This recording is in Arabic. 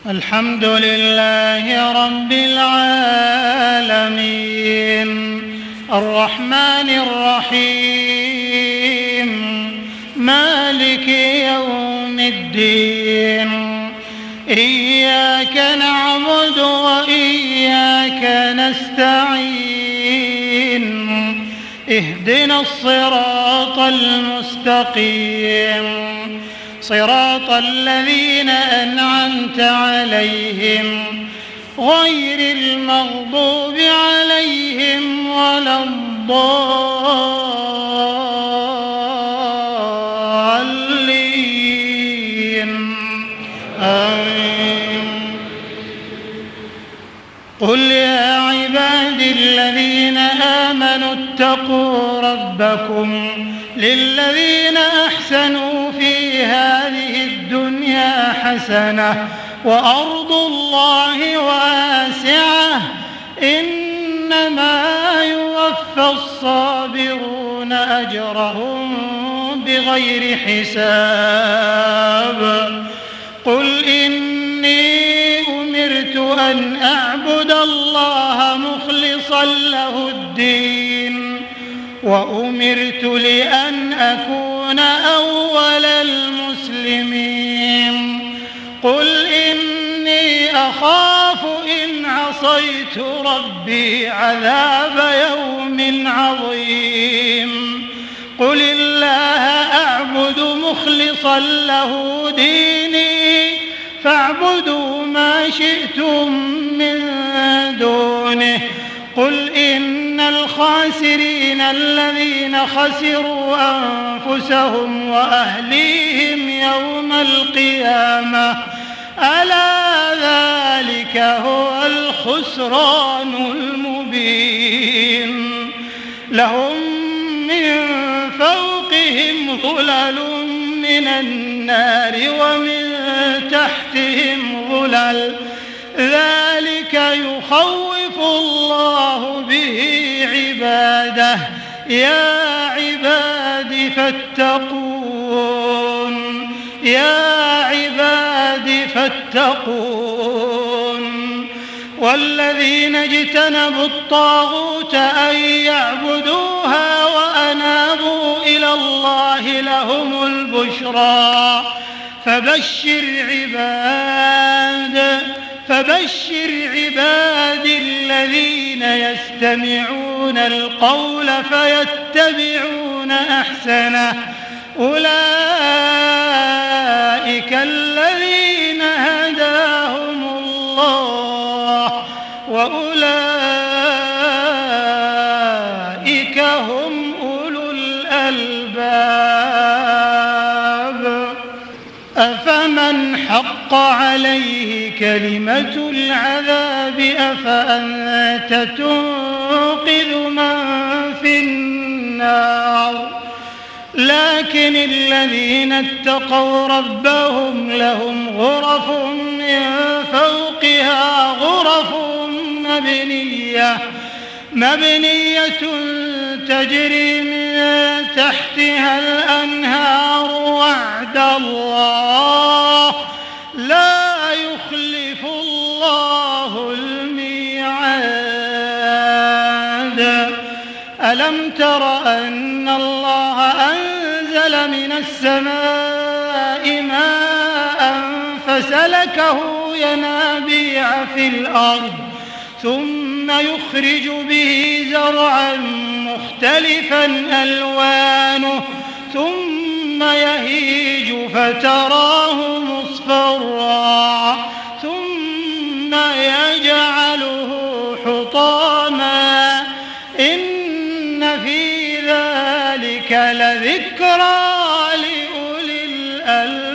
الحمد لله رب العالمين الرحمن الرحيم مالك يوم الدين إياك نعبد وإياك نستعين اهدنا الصراط المستقيم صراط الذين أنعمت عليهم غير المغضوب عليهم ولا الضالين آمين. قل يا عبادي الذين آمنوا اتقوا ربكم للذين أحسنوا في هذه الدنيا حسنة وأرض الله واسعة إنما يوفى الصابرون أجرهم بغير حساب. قل إني أمرت أن أعبد الله مخلصا له الدين وأمرت لأن أكون أول المسلمين. قل إني أخاف إن عصيت ربي عذاب يوم عظيم. قل الله أعبد مخلصا له ديني فاعبدوا ما شئتم من دونه. قل إن الخاسرين الذين خسروا أنفسهم وأهليهم يوم القيامة ألا ذلك هو الخسران المبين. لهم من فوقهم ظلل من النار ومن تحتهم ظلل ذلك يخوف الله به عباده. يا عباد فاتقون يا عباد فاتقون. والذين اجتنبوا الطاغوت أن يعبدوها وأنابوا إلى الله لهم البشرى. فبشر عبادي الذين يستمعون القول فيتبعون أحسنه. أولئك الذين هداهم الله وأولئك هم أولو الألباب. أفمن حق عليه كلمة العذاب أفأنت تنقذ من في النار. لكن الذين اتقوا ربهم لهم غرف من فوقها غرف مبنية تجري من تحتها الأنهار وعد الله لا يخلف الله الميعاد. ألم تر أن الله أنزل من السماء ماء فسلكه ينابيع في الأرض ثم يخرج به زرعا مختلفا ألوانه ثم يهيج فتراه مصفرا ثم يجعله حطاما إن في ذلك لذكرى لأولي الألباب.